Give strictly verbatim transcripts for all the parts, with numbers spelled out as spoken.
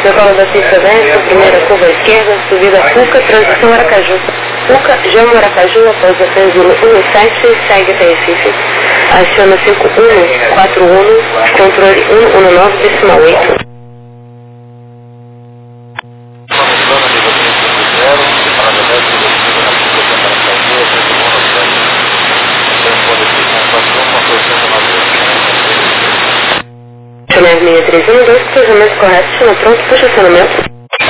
Decola da pista dez, primeira curva à esquerda, subida Cuca, transição Aracaju. Cuca, João Aracaju, após a Transil um sete, segue até Recife. Aciona cinco um quatro um, controle um um nove decimal oito. Neve seis três um dois, cruzamento correto, chama pronto, puxa acionamento.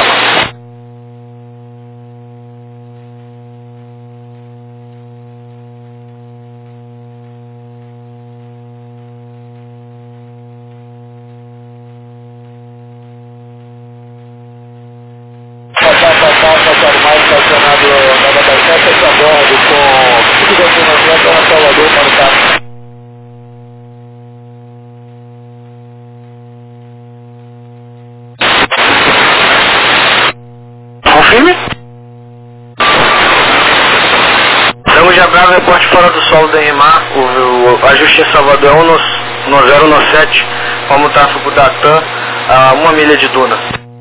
Tango de Bravo, reporte fora do solo da EMAR, o, o ajuste em Salvador é um no zero no sete, como o tráfego da TAM, a uma milha de duna.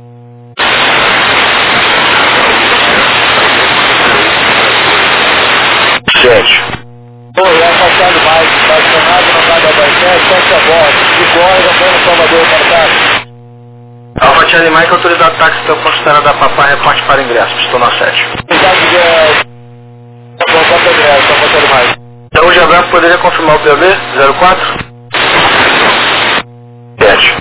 sete. Oi, afastado mais, estacionado na vaga da sete, sete a bordo, cinco horas, já foi no Salvador, marcado. Alfa Charlie Mike, autorizado táxi, então considerada da Papá, reporte para ingresso, estou na sete. Então, o Jabravo poderia confirmar o P B zero quatro? sete.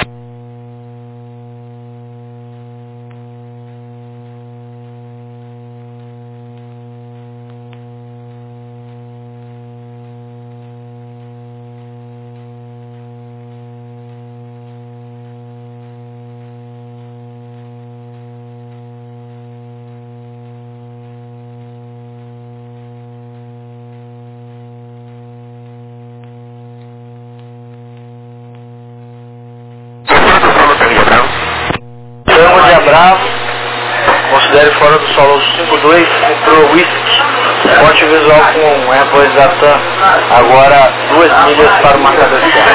Tango de Bravo, considere fora do solo cinco dois pro Whisky, ponte visual com Airbus da TAM, agora duas milhas para o marcador de terra.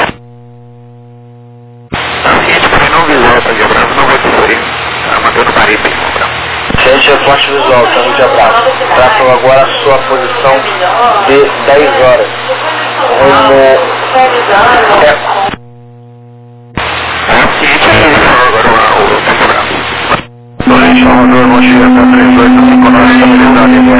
Não visual, Tango de Bravo, não vai sofrer, amador no Paribe. Gente, reporte visual, Tango de Bravo, traçam agora a sua posição de dez horas, rumo Eco. Salvador, bom dia, tá três oito cinco nove, estabilizado em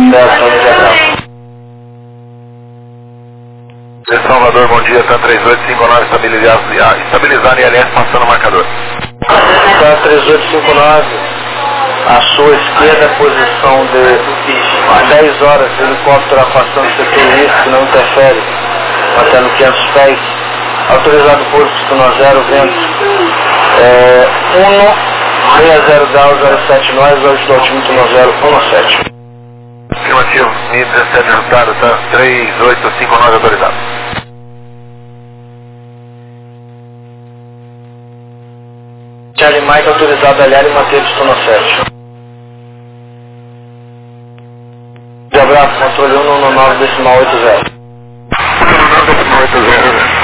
aliança. Salvador, bom dia, tá três oito cinco nove, estabilizado, estabilizado em aliança, passando o marcador. Tá três oito cinco nove, à sua esquerda, posição de dez horas, helicóptero afastando o setor risco, não interfere, mantendo quinhentos pés, autorizado por Pistona zero, vento, é, um seis zero graus, zero sete nós, hoje do altímetro no zero um sete. Afirmativo, Mi dezessete resultado, tá três oito cinco nove autorizado. Charlie Mike autorizado a aliar e manter Pistona sete. De abraço, controle um no nove decimal oito zero. nove decimal oito zero, né?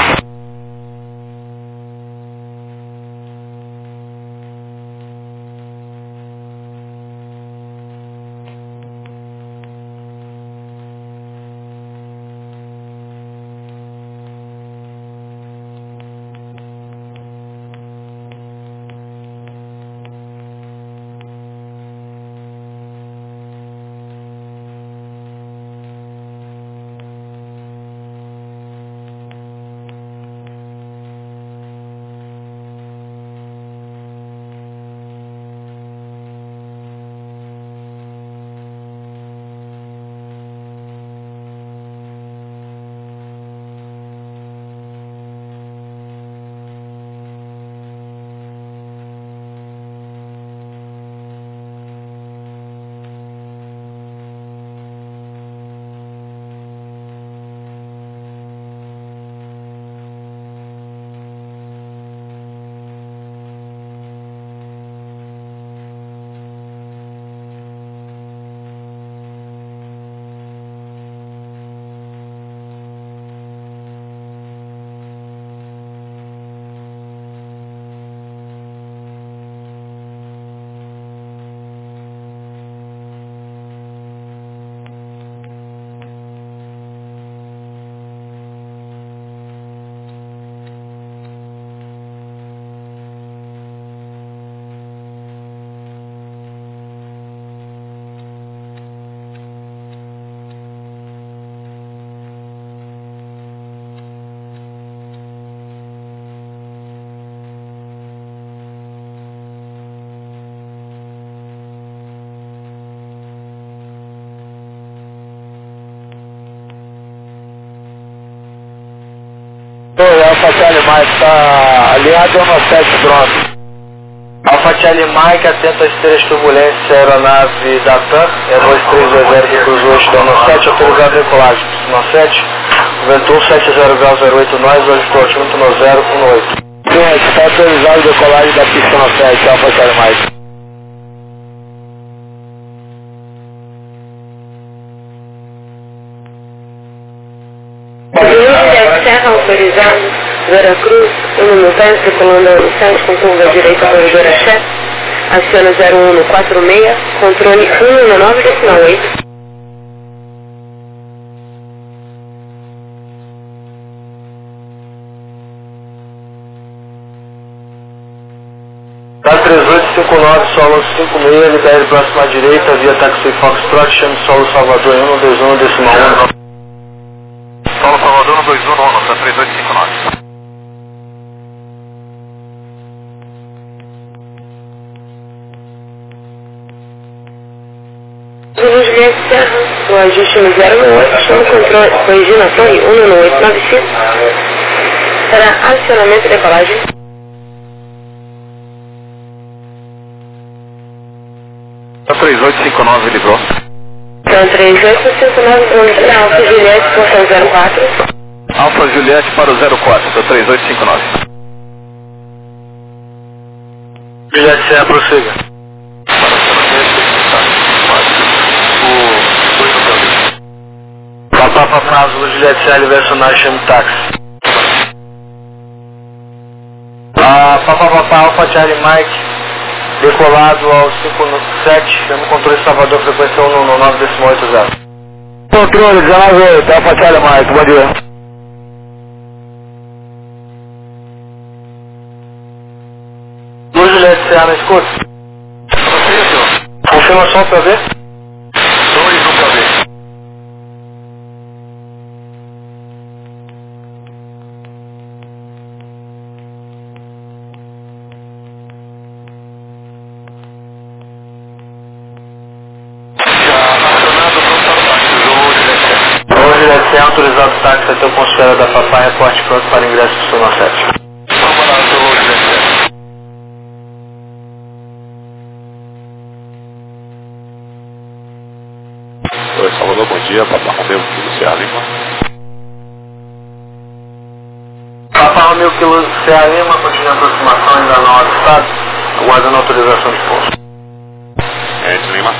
Oi, Alfa Charlie Mike, tá alinhado ao nosso sete pronto. Alfa Charlie Mike, atento às três turbulências, aeronave da TAM, é dois três dois zero que cruzou hoje da nove sete, autorizado a decolagem, nove sete, ventou sete zero grau zero oito nós, hoje estou altimetro nove zero um oito. Sim, está autorizado a decolagem da pista nove sete, Alfa Charlie Mike. Serra autorizado, Vera Cruz, um no dez, decolando a sete com curva direita corredora chefe, aciona zero um no quatro seis, controle um no nove decimal oito. Tá três oito cinco nove, solo cinco seis, libere próxima à direita, via Taxi Foxtrot, chame solo Salvador em um dois um decimal um. Solo Salvador no dois um no tá três oito cinco nove. Zulu Juliette Serra, o ajuste no zero um oito, chama controle, corrigindo a torre um no oito nove cinco, para acionamento e decolagem. Tá três oito cinco nove, livrou. Então três oito cinco nove, Alfa Juliette, portão zero quatro. Alfa Juliette para o zero quatro, tá três oito cinco nove. Juliette Serra, prossiga. Papá, papá, Zulu Juliette Serra, libere sonar, chame táxi. Ah, papá, papá, Alfa Charlie Mike, decolado ao cinco sete, chama controle Salvador, frequência um no nove decimal oito zero. Controle dezenove oito, Alfa Charlie Mike, bom dia. Zulu Juliette Serra, me escuta? Confirmação para ver? dois um para ver. Juliette Serra, autorizado o táxi até o consultório da Papai, reporte pronto para ingresso do Sonar sete. Vamos lá, Zulu Juliette Serra. Oi, Salvador, bom dia. Papá Romeu, Kilo Serra Lima. Papá Romeu, Kilo Serra Lima, continua a aproximação ainda não avistado, aguardando a autorização de pouso. É, de Lima.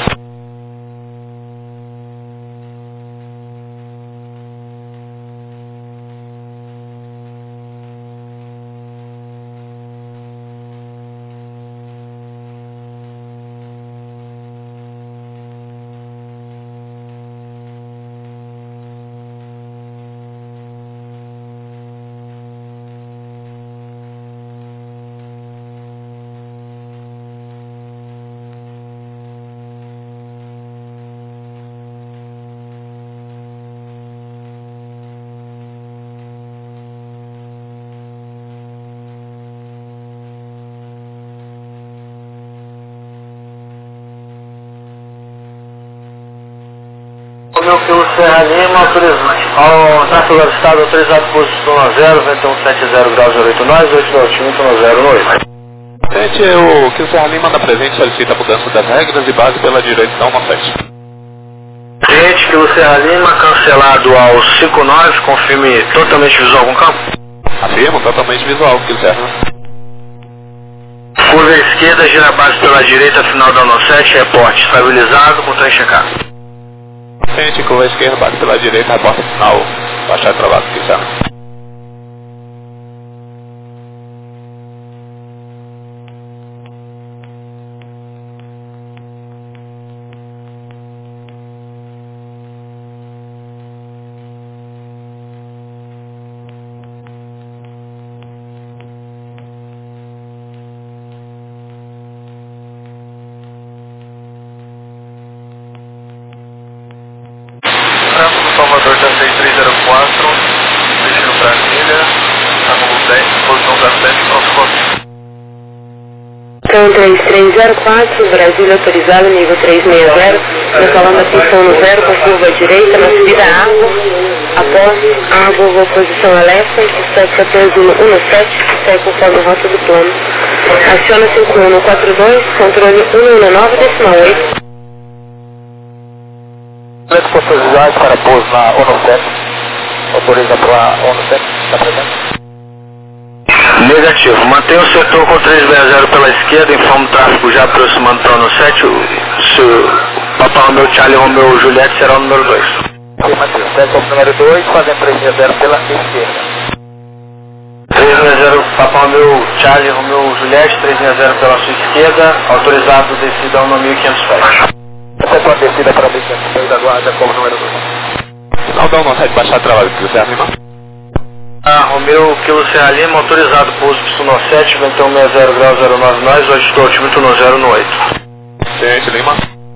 Romeu, Kilo Serra Lima, autorizado. Ao tráfego do estado, autorizado posição a zero, ventão sete zero grau zero oito nós, oito do altímetro no zero oito. Gente, o Kilo Serra Lima, na presente, solicita a mudança das regras e base pela direção nove sete. Gente, Kilo Serra Lima, cancelado ao cinco nove, confirme totalmente visual com campo. Afirmo, totalmente visual, Kilo Serra. Curva à esquerda, gira a base pela direita, final da nove sete, reporte estabilizado, com trem checado. Gente, curva à esquerda, base pela direita, reporta final, baixar travado, Kilo Serra. Salvador da seis três zero quatro, destino Brasília, ângulo dez, posição zero sete, pronto. Então três três zero quatro, Brasília autorizado, nível três seis zero, decolando a pista um no zero com curva direita na subida A, Após, água, vou posição Alexa, sete quatorze um sete, segue conforme a rota do plano. Aciona cinco um quatro dois, controle um um nove decimal oito. Possibilidade para pouso na ONU sete. Autoriza para a ONU sete, está presente? Negativo. Mantenha o setor com três seis zero pela esquerda, informa o tráfego já aproximando para o ONU sete. Se o Papa Romeu Charlie Romeu Juliette será o número dois. Sim, Matheus. Segue o número dois, fazendo três seis zero pela esquerda. três seis zero Papa Romeu Charlie Romeu Juliette, três seis zero pela sua esquerda, autorizado descida ao mil e quinhentos pés. Essa é a descida para mil e quinhentos pés da guarda como número dois. Não dá um sete baixar trabalho que você anima. Ah, Romeu Kilo Serra Lima, autorizado pouso Pistão sete, vento um seis zero grau zero nove nós, hoje estou altímetro no zero no oito. Gente, Lima.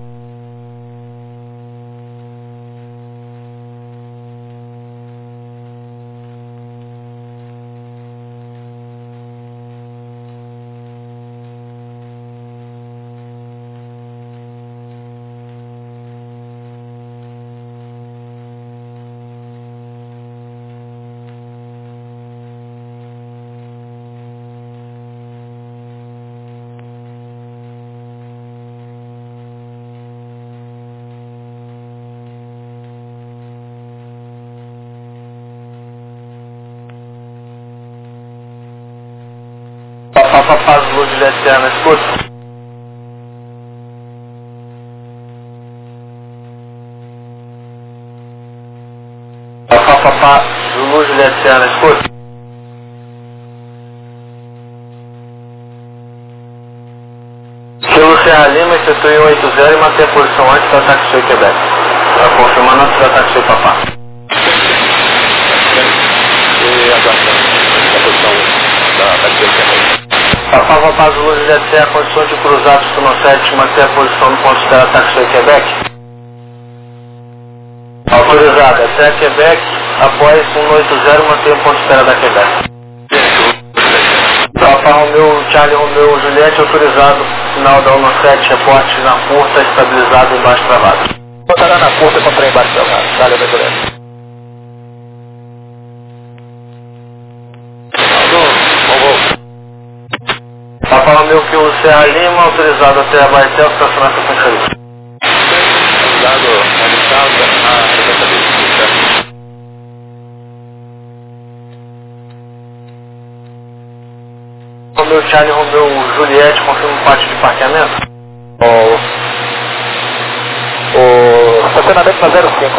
Papa Paz Luz de Leterna, escuta. Papa Paz Luz de Leterna, escuta. Kilo Serra Lima, setor um oito zero e mantém a posição antes do ataque Sul Quebec. Para confirmar antes do ataque Sul Papá. E aguardando a posição da taxa Quebec. Papá Papa Luz de Leterna, condições de cruzar Pistão sete, manter a posição no ponto de ataque Sul Quebec. Autorizada, até Quebec, após um oito zero, mantém o ponto de espera da Quebec. Papa Romeu, Charlie Romeu, Juliette, autorizado, final da ONU sete, reporte na curta, estabilizado embaixo travado. Botará na curta com o trem embaixo travado. Valeu, meu colega. Papa Romeu, Kilo Serra Lima, autorizado até a Baetel, estacionamento da Francaria. Dado a licença, a presença dele. Romeu, Charlie, Romeu, Juliette, confirma o pátio de parqueamento? O, o estacionamento na zero cinco.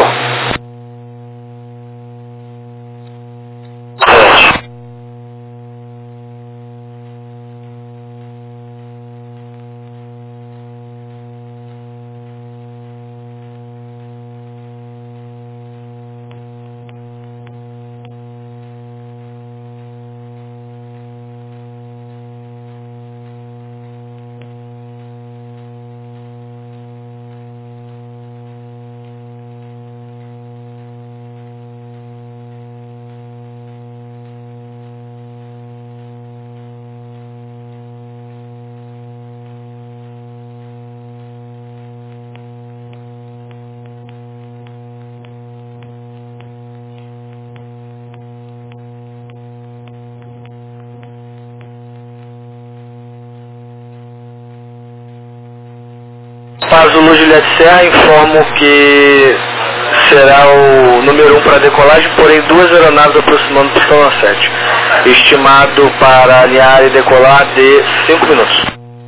Paz Luz Juliette Serra, informo que será o número um para decolagem, porém duas aeronaves aproximando do Pistão sete. Estimado para alinhar e decolar de cinco minutos.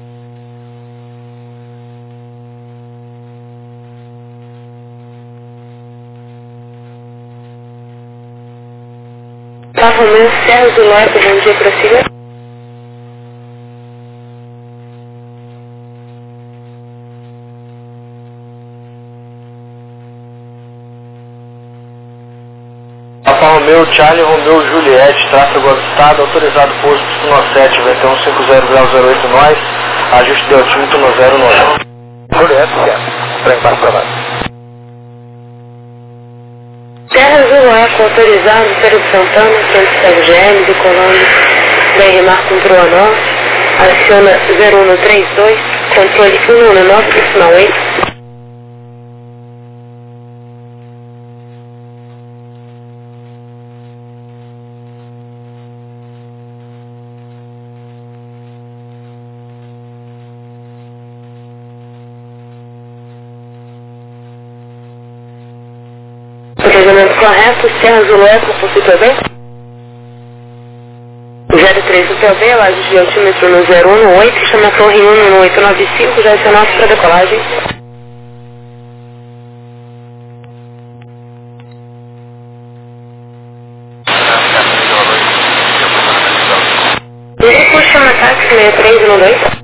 Papa Romeu, Serra do Norte, bom dia, prossiga. Papa Romeu, Charlie, Romeu, Juliette, tráfego avistado, autorizado posto Pistão sete, vento um cinco zero grau zero oito nós, ajuste de altímetro no zero nove. Juliette, certo. Trem embaixo travado. Terra Azul Eco, autorizado, Feira de Santana, Centro Cego G M, decolando, B R Mar com Proa Norte, aciona zero um três dois, controle um um nove, decimal oito. Correto, Serra Zulu Eco, possui P B? zero três no P B, laje de altímetro no zero um no oito, chama a torre um no oito nove cinco, já é nosso para decolagem. Grupo chama táxi seis três um dois.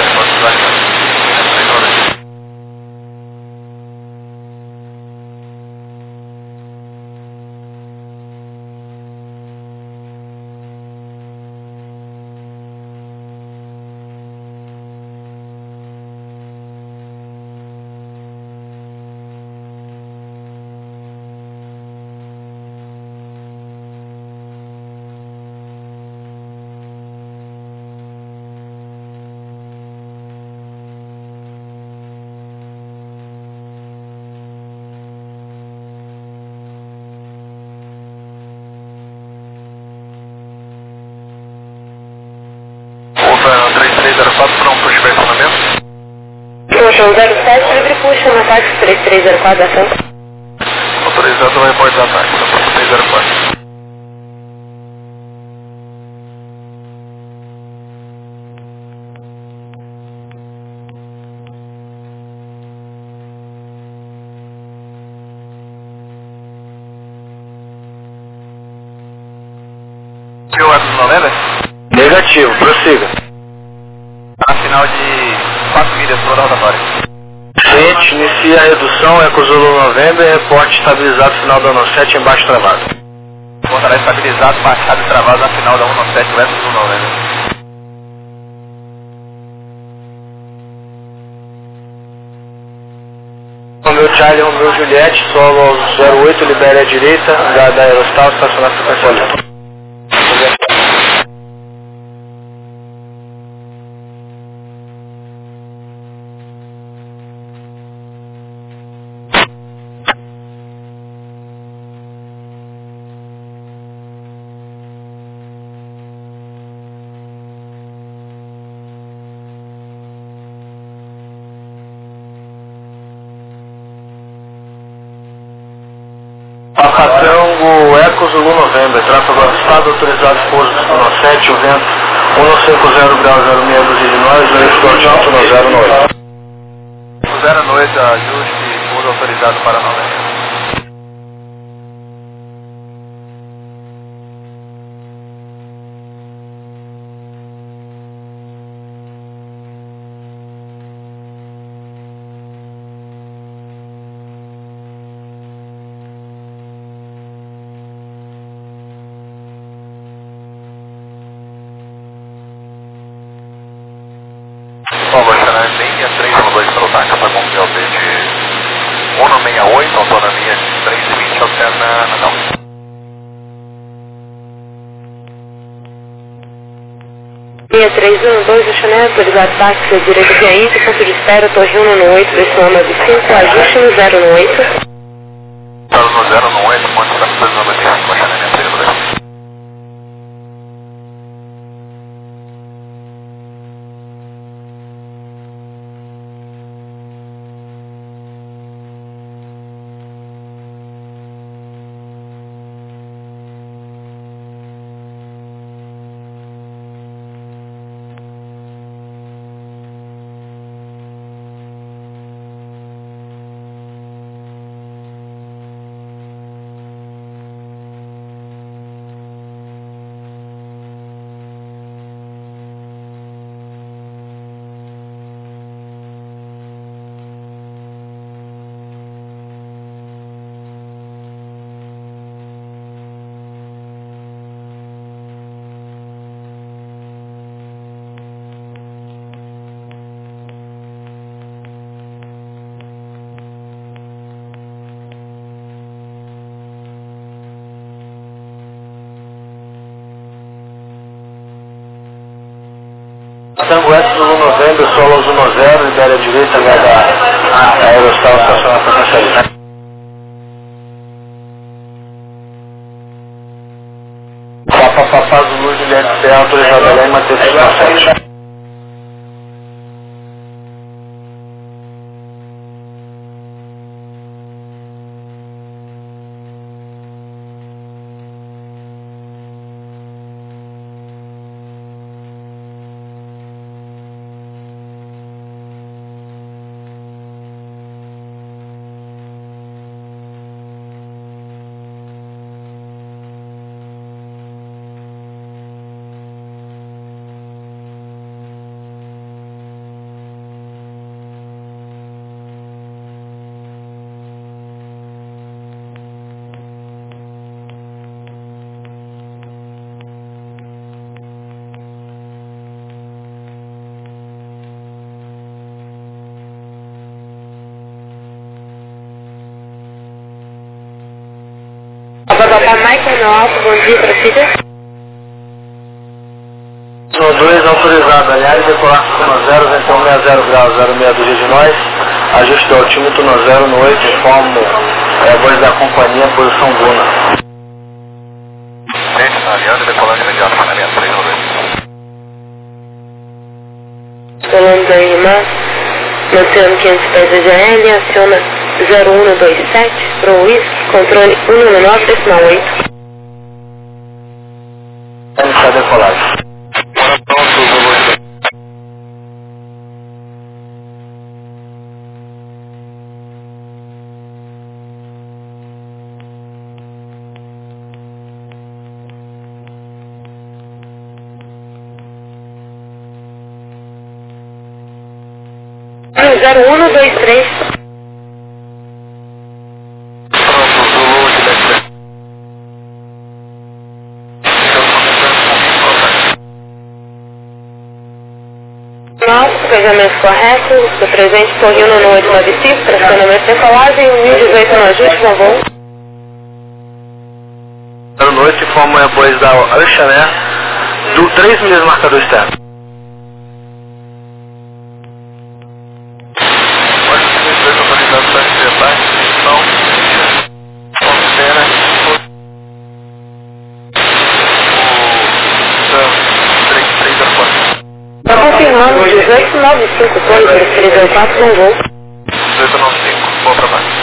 três três zero quatro, pronto para estacionamento. Promoção zero sete, livre puxa, na táxi três três zero quatro, ação. Autorizado o reporte da táxi, três três zero quatro. E o Edson Novena? Negativo, prossiga. A final de quatro milhas por rotatória. Cliente, inicia a redução, Eco Zulu November, reporte estabilizado final da sete embaixo travado. Encontrará estabilizado, baixado e travado na final da cento e sete, o Eco Zulu November. Romeu Charlie, Romeu Juliette, solo aos zero oito, libere à direita, da, da Aerostal, estacionar frequência. Pacatango, Eco Zulu November, tráfego avistado, autorizado pouso no sete, o vento um cinco zero grau zero seis dos Illinois, oito do alto no zero oito. zero oito, ajuste, pouso autorizado para November. Bom, vou chamar seis seis três um dois pelo táxi para cumprir o P de cento e sessenta e oito, autonomia de três e vinte, alterna Natal. seis três um dois, o Chanel, autorizado táxi, à direita via I, ponto de espera, torre um no oito, versão nove cinco, ajuste no zero no oito. Estado no zero no oito, ponto de espera nove cinco, achanamento de Brasil. Tango Eco Zulu November, solo aos um zero, libere à direita, H da Aerostal, estacionar frequência. Papa Papá Zulu Juliette C, autorizado a lei, manter sete. Para Michael no alto, bom dia, prossiga. No dois autorizado, aliás, decolar no zero, então sessenta graus, zero seis do de nós, ajuste do altímetro no zero no oito, informo é, voz da companhia, posição Guna. Gente, aliás, decolagem imediata para sessenta e três no dois. Solando da irmã, mantendo quinhentos pés de A L, aciona zero um dois sete, Pro Whisky, controle cento e nove, decimal oito. Iniciar decolagem. zero um dois três. Pronto, Zulu, Juliette. Carregamento correto, do presente Torrino no oito nove cinco, tracionamento decolagem, mil e dezoito no ajuste, bom voo. zero noite, informo a voz da Ancha, né? Do três milhas marcador externo. Pode ser dois autorizados para acessar, então, considera o três três zero quatro. Está confirmando, dezoito nove cinco, Torre, três zero quatro, bom voo. dezoito nove cinco, bom trabalho.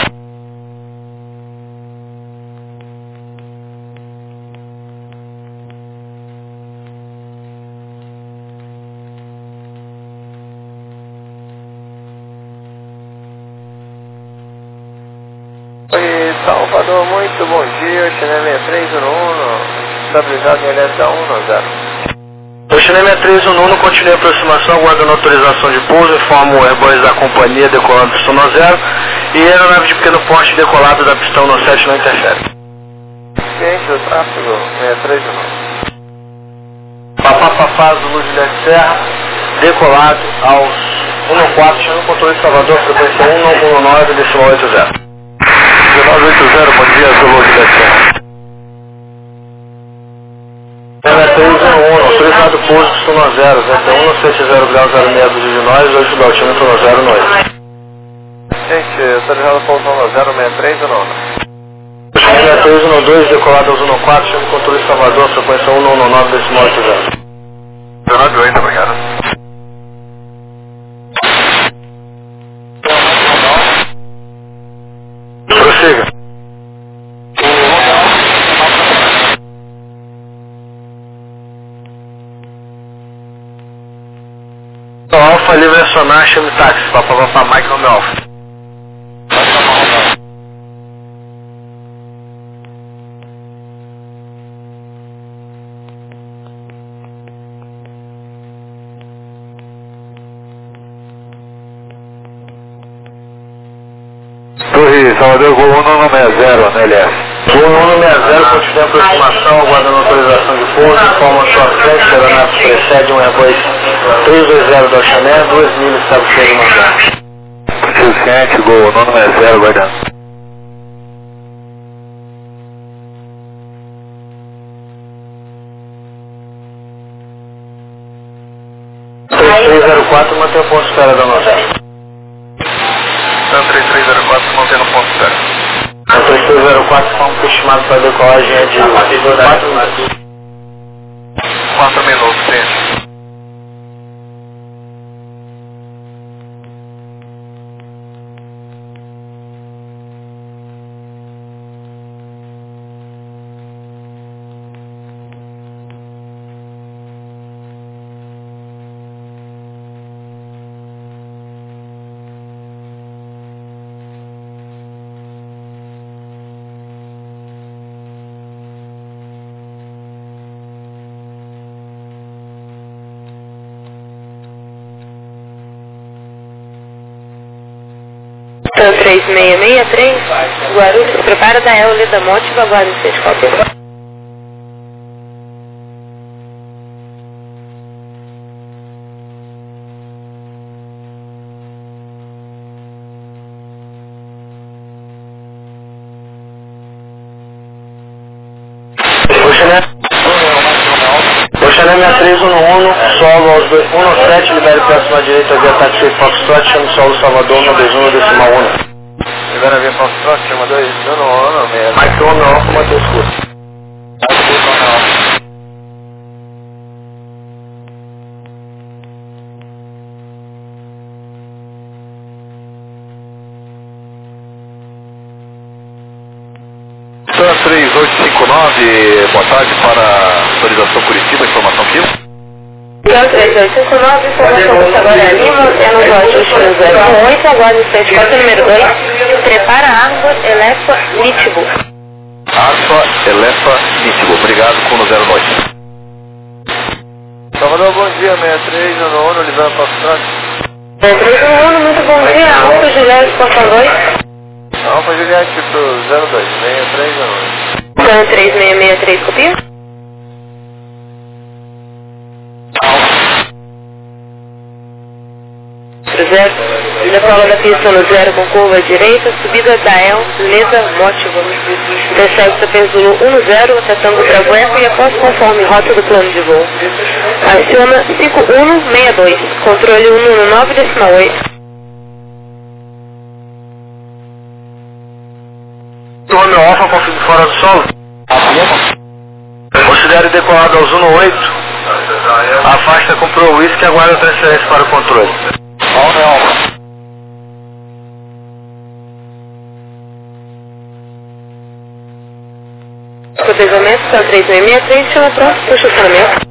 Oi, Salvador, muito bom dia, China sessenta e três no um, estabilizado em L S A um no zero. O China sessenta e três no um continua a aproximação, aguardando autorização de pouso, informo o Airbus da companhia decolando pistão no zero e a aeronave de pequeno porte decolado da pistão no sete não interfere. Ciente do tráfego, sessenta e três no um. Papá Papá Zulu Juliette Serra, decolado aos um quatro, chama o controle de Salvador, frequência um nove decimal oito zero. nove oito zero, bom dia, Zulu, Juliette Serra. sessenta e três no um, autorizado pouso, pistão no zero, sessenta e um, sete zero graus, zero seis do de nós, oito do altímetro no zero no oito. Gente, autorizado pousão no zero sessenta e três no um. sessenta e três no dois, decolado aos um quatro, chama o controle de Salvador, frequência um nove decimal oito zero. nove oito, obrigado. Prossiga. Então, Alfa livre acionar, chame táxi, papá papá Mike no meu Alfa. Torre, Salvador, Gol um não sessenta, no L S. Gol um sessenta, continua a aproximação, aguardando autorização de pouso, informa a sua frente, a aeronave precede um Airbus três dois zero da Chané, duas milhas, estava cheio de mandar. Suficiente, Gol um não sessenta, aguardando. três três zero quatro, mantém o ponto de espera da nossa. três três zero quatro, mantendo o ponto zero. A três três zero quatro, forma estimado para decolagem é de quatro minutos. quatro minutos, gente. Então, três seis seis três, Guarulhos, prepara da Eule da Motiva, aguarde seis cópias. dois um sete, libere próxima direita via táxi Foxtrot, chama Solo Salvador, um dois um, decimal um. Libera via Foxtrot, chama dois um, um, um, mesmo. Mike um Alfa, Matheus Curso. três oito cinco nove, boa tarde para autorização Curitiba, informação P I M. Então, três oito cinco nove, informação do Sagora Lima, é no ajuste no zero um oito, agora no seis quatro, número dois, prepara Arbor, Elefa, Nítibo. Alfa, Elefa, Nítibo, obrigado, com no zero oito. Salvador, bom dia, sessenta e três, ano um, Oliveira Foxtrot. três um um, muito bom dia, Alfa Juliette, portão dois. Alfa Juliette pro zero dois, sessenta e três, ano um. Então, três seis seis três, copia? Zero, decola da pista no zero com curva direita, subida da El, Leda, Mótivo. Desce o Penzulu um zero, até Tango Bravo Eco e após conforme rota do plano de voo. Aciona cinco um seis dois, controle um um nove, decimal oito. Romeo Alfa, confirme fora do solo. Considere decolado aos um oito. Afasta com Pro Whisky e aguarda a transferência para o controle. Romeo Alfa. Protegimento, são três seis seis três, chama pronto para o estacionamento.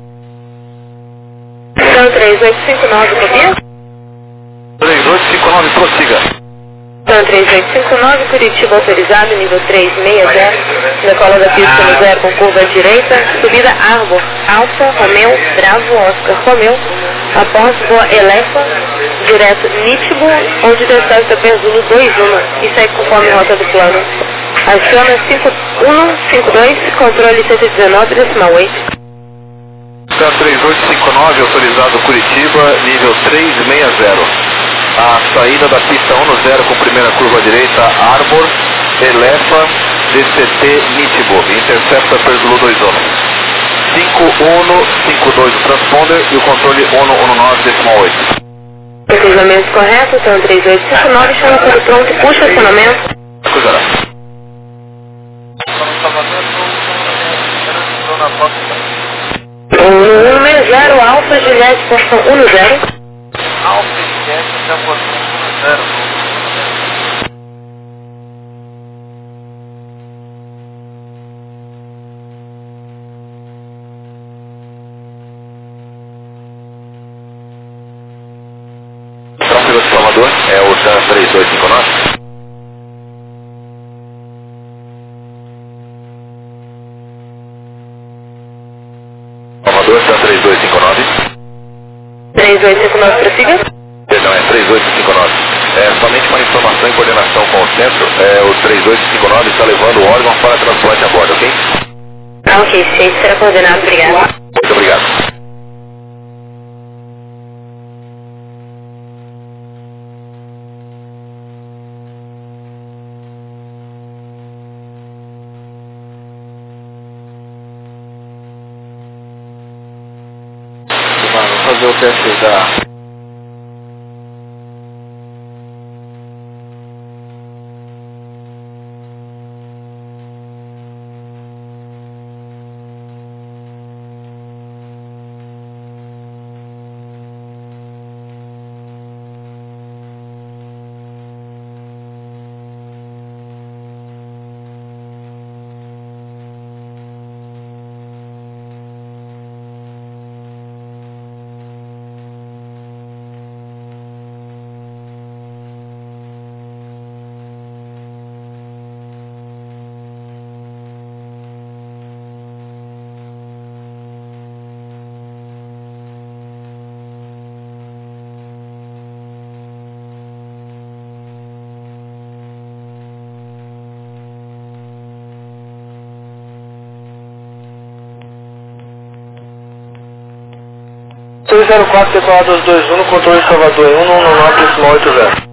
São três oito cinco nove, copia? três oito cinco nove, prossiga. Então, três oito cinco nove, Curitiba autorizado, nível três seis zero, decola da pista no zero com curva à direita, subida Arbor, Alfa, Romeu, Bravo, Oscar, Romeu, após voa Elefa, direto Nítibo, onde desce Penzulu dois um e segue conforme rota do plano. Aciona cinco um cinco dois, controle cento e dezenove, decimal oito. três oito cinco nove, autorizado Curitiba, nível três seis zero. A saída da pista um zero com primeira curva direita, Arbor, Elefa, D C T, Nítibo, intercepta Penzulu dois um. cinco um cinco dois o transponder e o controle um um nove, decimal oito. Procedimento correto, então três oito cinco nove, chama tudo pronto, o estacionamento. Cuidará. um seis zero, Alfa, Juliette, portão um zero. Alfa Juliette, até o portão um zero. Próximo de Salvador é o TAN três oito cinco nove. Salvador, TAN três oito cinco nove. três oito cinco nove, prossiga. Perdão, é três oito cinco nove. É, somente para informação e coordenação com o centro, é, o três oito cinco nove está levando o órgão para transporte a bordo, ok? Ah, ok, ciente, será coordenado, obrigado. Muito obrigado. Vamos fazer o teste da... seis zero quatro, decolado aos dois um, controle Salvador, um um nove, decimal oito zero.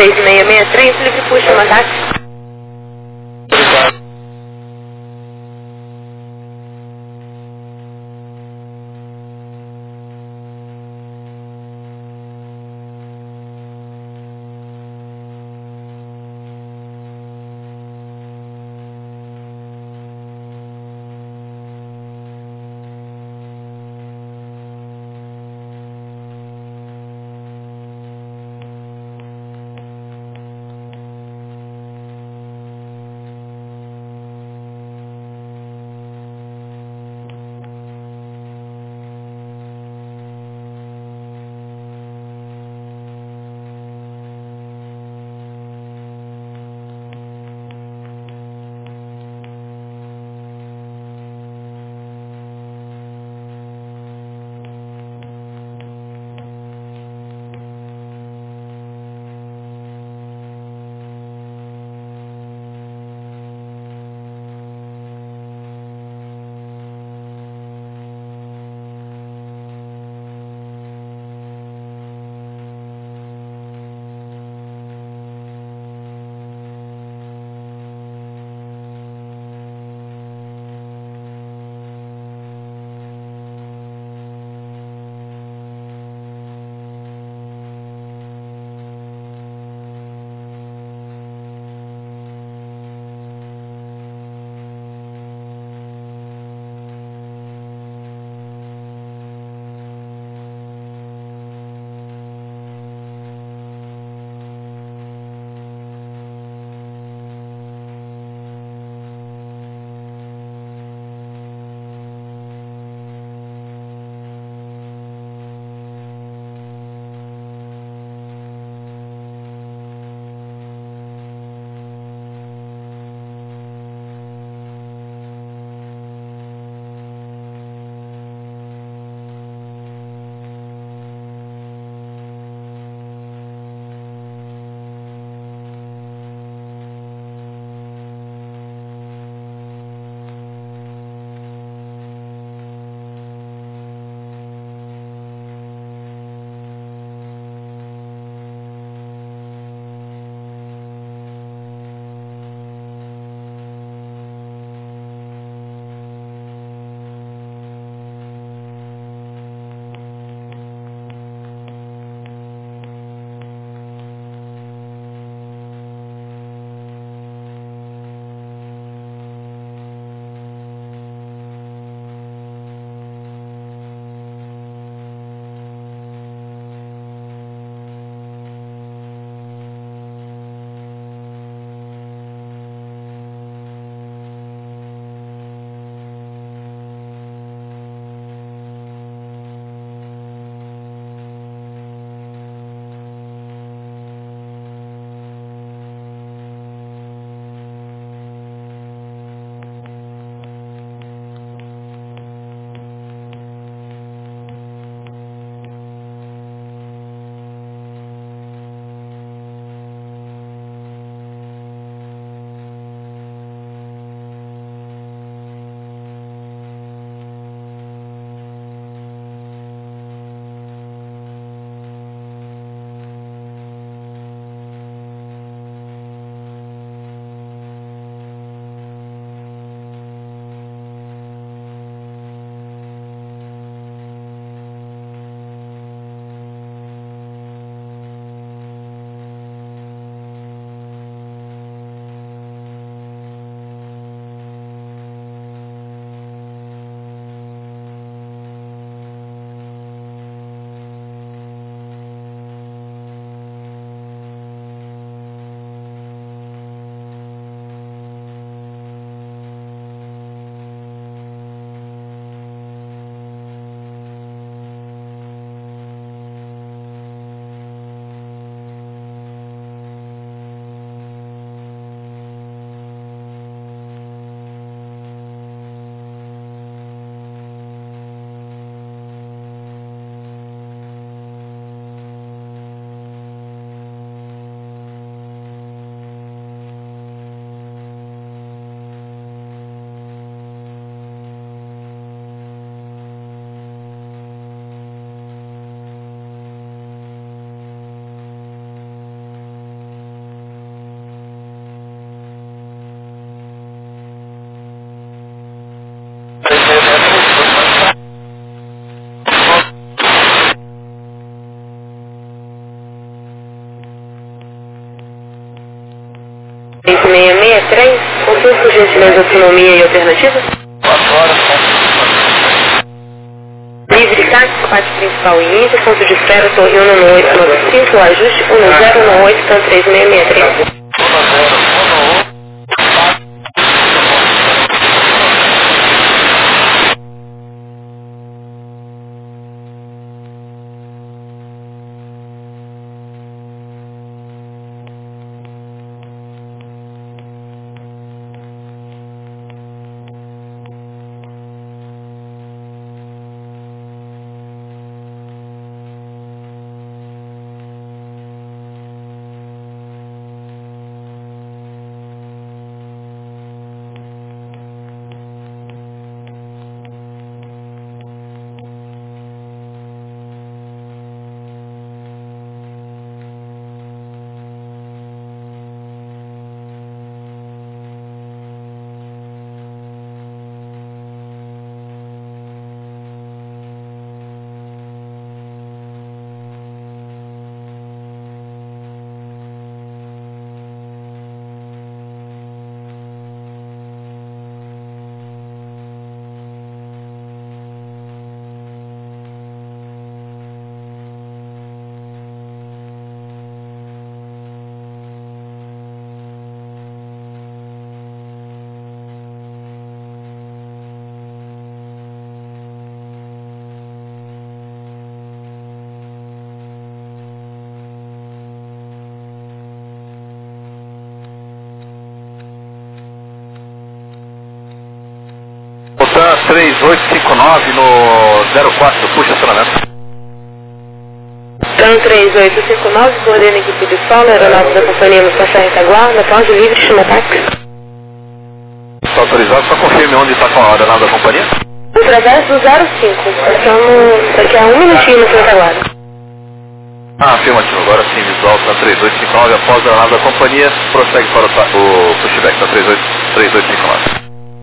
seis seis seis três, livre puxa, uma táxi. seis seis seis três, consulte por gentileza autonomia e alternativa. Livre táxi, parte principal e índio, ponto de espera, Torre um no oito nove cinco, ajuste um zero oito, ponto três seis seis três. três oito cinco nove no zero quatro, puxa acionamento. Então três oito cinco nove, coordena a equipe de solo, aeronave da companhia no Passar Retaguarda, pausa livre, chama táxi. Está autorizado, só confirme onde está com a aeronave da companhia. Através do zero cinco, estamos daqui a um minutinho no Retaguarda. Ah, afirmativo, agora sim, visual está três oito cinco nove, após a aeronave da companhia, prossegue para o, o pushback, está três oito cinco nove.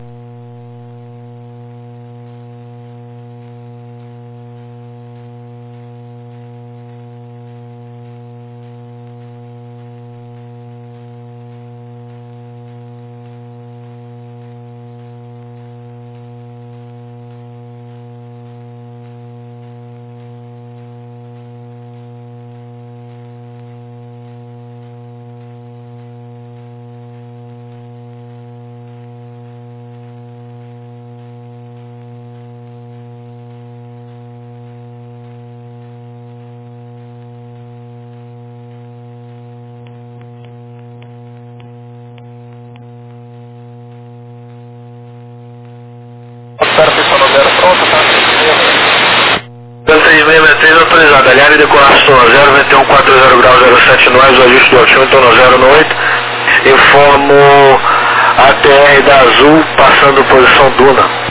Espera, pessoal, no zero, pronto, tá? três seis seis três autorizado, aliado e decoração a zero vinte e um quatro zero grau zero sete nós, o ajuste do altimetro então no zero oito. Informo a T R da Azul passando posição Duna.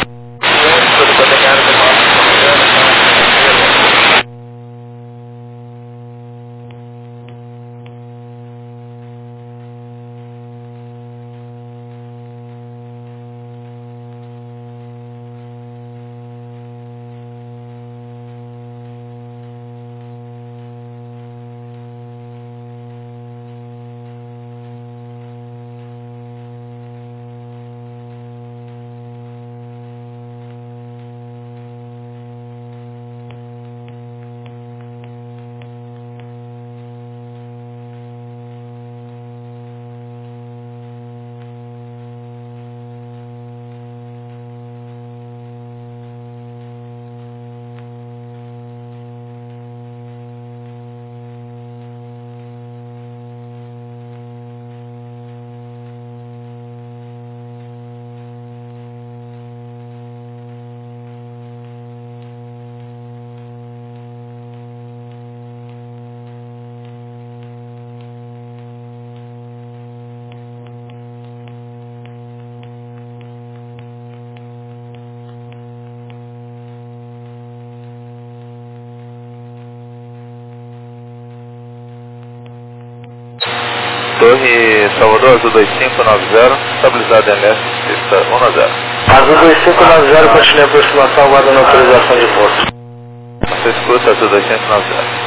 Torre Salvador, Azul dois cinco nove zero, estabilizado M S, pista um a zero. Azul dois cinco nove zero, continue a aproximação, aguardando autorização de pouso. Você escuta, Azul dois cinco nove zero.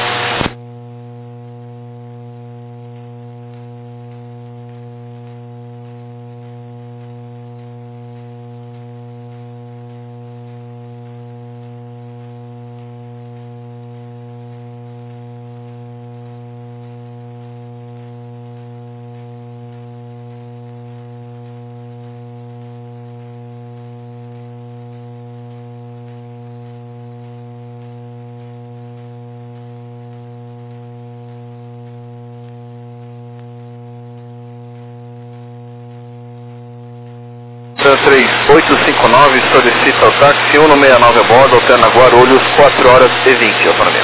três oito cinco nove solicita o táxi cento e sessenta e nove a bordo, alterna Guarulhos, quatro horas e vinte, autonomia.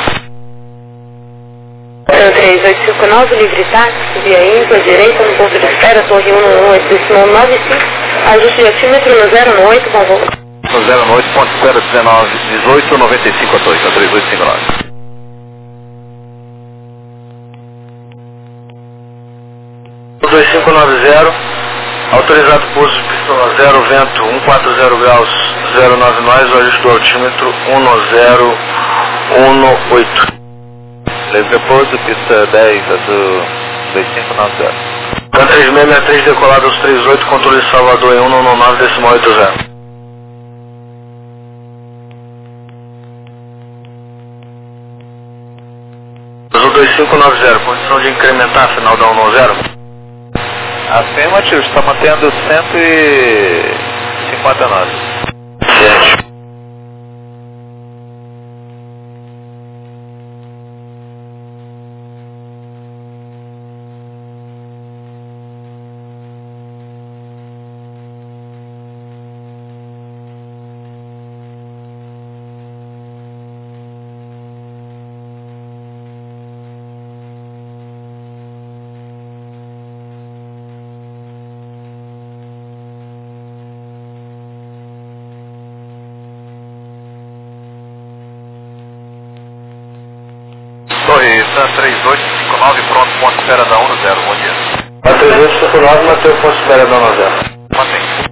três oito cinco nove, livre táxi, via ímpar, direita, no ponto de espera, torre um um oito, decimal nove cinco, ajuste de altímetro no zero oito, com voo. No zero oito ponto zero dezenove, dezoito noventa e cinco a dois, a três oito cinco nove. dois cinco nove zero, autorizado pouso de pista zero, vento cento e quarenta graus, zero nove nós, ajuste do altímetro um zero um oito. Livre pouso, pista dez, azul dois cinco nove zero. Pan três seis seis três, decolado aos trinta e oito, controle de Salvador em cento e noventa e nove, decimal oitenta. Azul dois cinco nove zero, condição de incrementar, final da cento e noventa. Afirmativo, está mantendo cento e cinquenta e nove. Certo. Torre três oito cinco nove, pronto, ponto de espera da um zero, bom dia. A três oito cinco nove, Mateus, ponto de espera da cento e noventa. Mantém.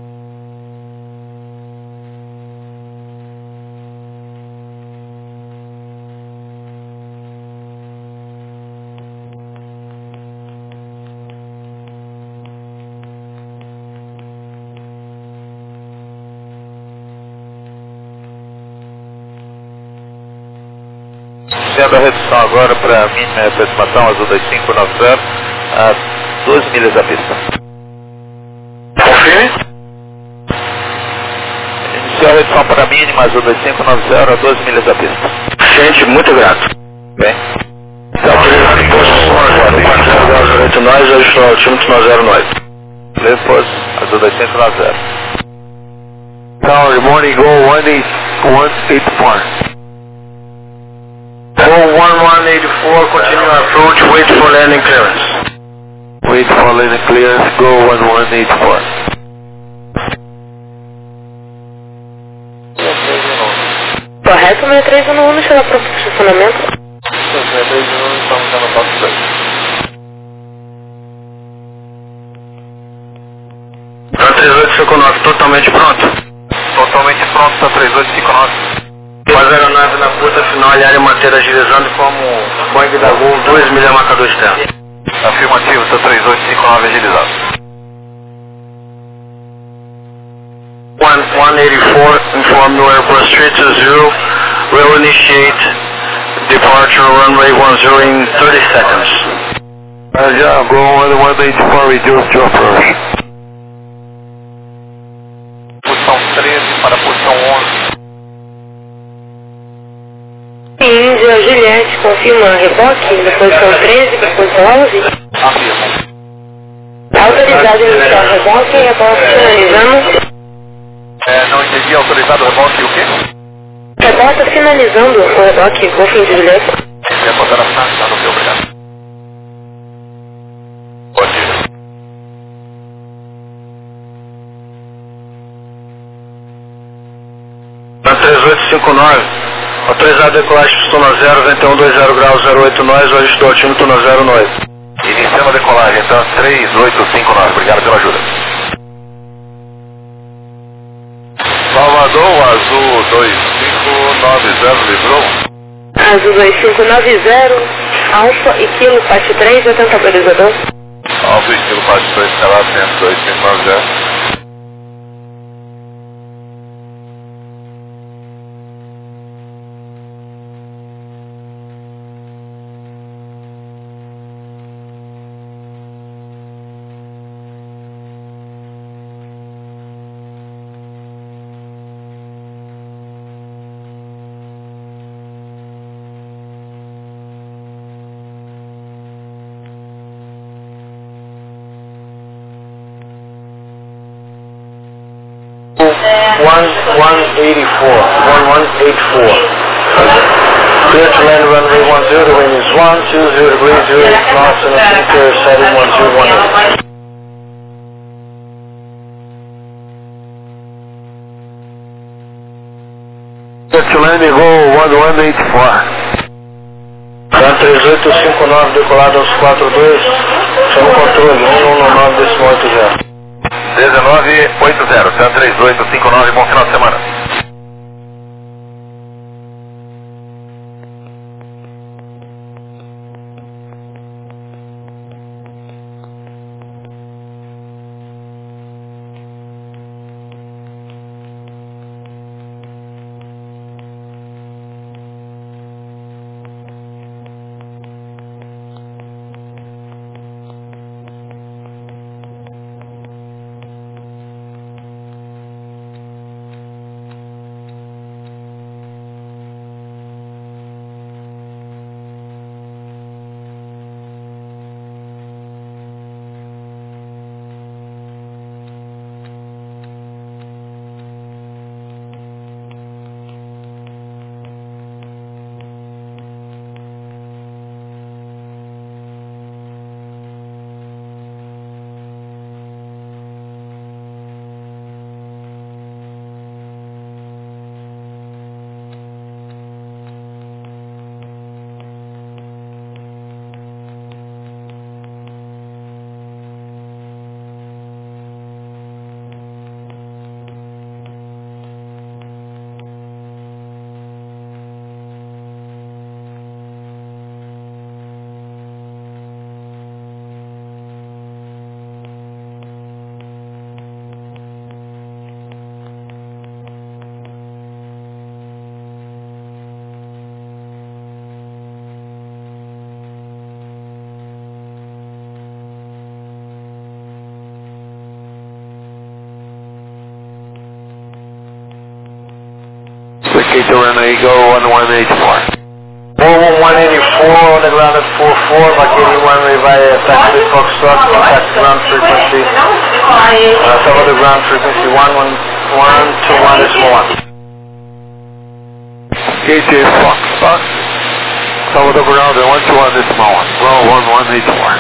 Sendo a redução agora para a mínima aproximação azul dois cinco nove zero a doze milhas da pista. Confirme. Iniciar a redução para a mínima azul dois cinco nove zero a doze milhas da pista. Gente, muito grato. Bem. Autorizado em posto quatro zero zero oito nós, ajuste do altímetro no zero nove. Livre pouso, azul dois cinco nove zero. Tower, morning, go one eight eight four. Go one one eight four, continue our approach, wait for landing clearance. Wait for landing clearance, go one one eight four. Correto, meia três um um, chega para o estacionamento. meia três um um, estamos dando passo dois. Pan três oito cinco nove, totalmente pronto. Totalmente pronto para três oito cinco nove. Faz a aeronave na curta final e área manter agilizando como Boeing da Gol dois milha marcador externo. Afirmativo, está três oito cinco nove agilizado. one eighty-four, inform no Airbus three two zero, will initiate departure runway one zero in thirty seconds. Uh, yeah, go one one eight four, reduce to approach. Posição treze para a posição onze. Índia, Juliette, confirma reboque da posição treze para a posição onze. Afirma. Autorizado iniciar reboque, reboque finalizando. É, não entendi, autorizado reboque e o quê? Reboque finalizando o reboque, Golf Índia, Juliette. Quer botar na finalizando, ok, obrigado. Bom dia. Na três oito cinco nove, autorizado decolagem pistona zero, vento um dois zero graus, zero oito nós, ajuste do altímetro no zero nove. Iniciando a decolagem, então, três oito cinco nove, obrigado pela ajuda. Salvador, azul dois cinco nove zero, livrou. Azul dois cinco nove zero, Alfa e Kilo, parte três, atento balizador. Alfa e Kilo, parte três, escalar, cento dois cinco nove zero. one eighty four, one eight four. Clear to land runway one zero, the wind is one two zero degrees, zero eight knots, and altimeter seven one zero one eight. Clear to land go one one eight four. Cam três oito cinco nove decolado aos quatro dois, chama o controle, um um nove décimo oito zero. dezenove oitenta, Cam três oito cinco nove, bom final de semana. K to runway go one one eight four. one eighty-four on the ground at four four, vacating runway via taxi Foxtrot, contact ground frequency, uh, cover the ground frequency one one one two one decimal one. K J Fox, Fox, cover the ground at one two one decimal one, ground one one eight four.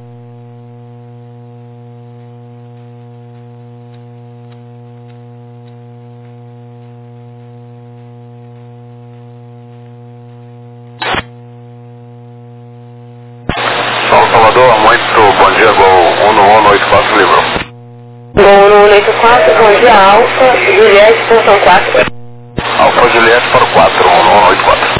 Salvador, muito bom dia, Gol um um oito quatro, livro. Gol um um oito quatro, bom dia, Alfa, Juliette, função quatro. Alfa Juliette para o quatro um um oito quatro.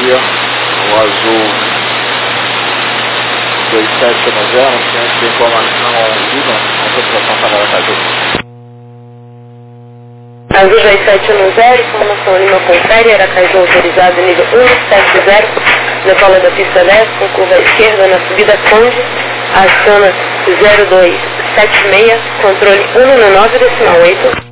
aqui, ó, o azul dois sete um zero, ciente de informação Lima, autorização para Aracaju. Azul dois sete um zero, informação Lima confere, Aracaju autorizado nível um sete zero, decola da pista dez, com curva à esquerda na subida Conde, aciona zero dois sete seis, controle um no nove decimal oito.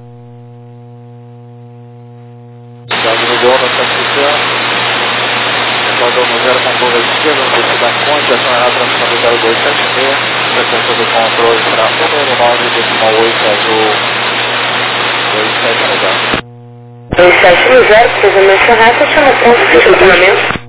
Estado nível um no cento e zero, decola no zero com curva à esquerda, na pista Conde, aciona a transição do zero dois sete seis, frequência do controle para um no nove decimal oito, azul dois sete um zero. dois sete um zero, cruzamento Serrata, chama ponto de estacionamento.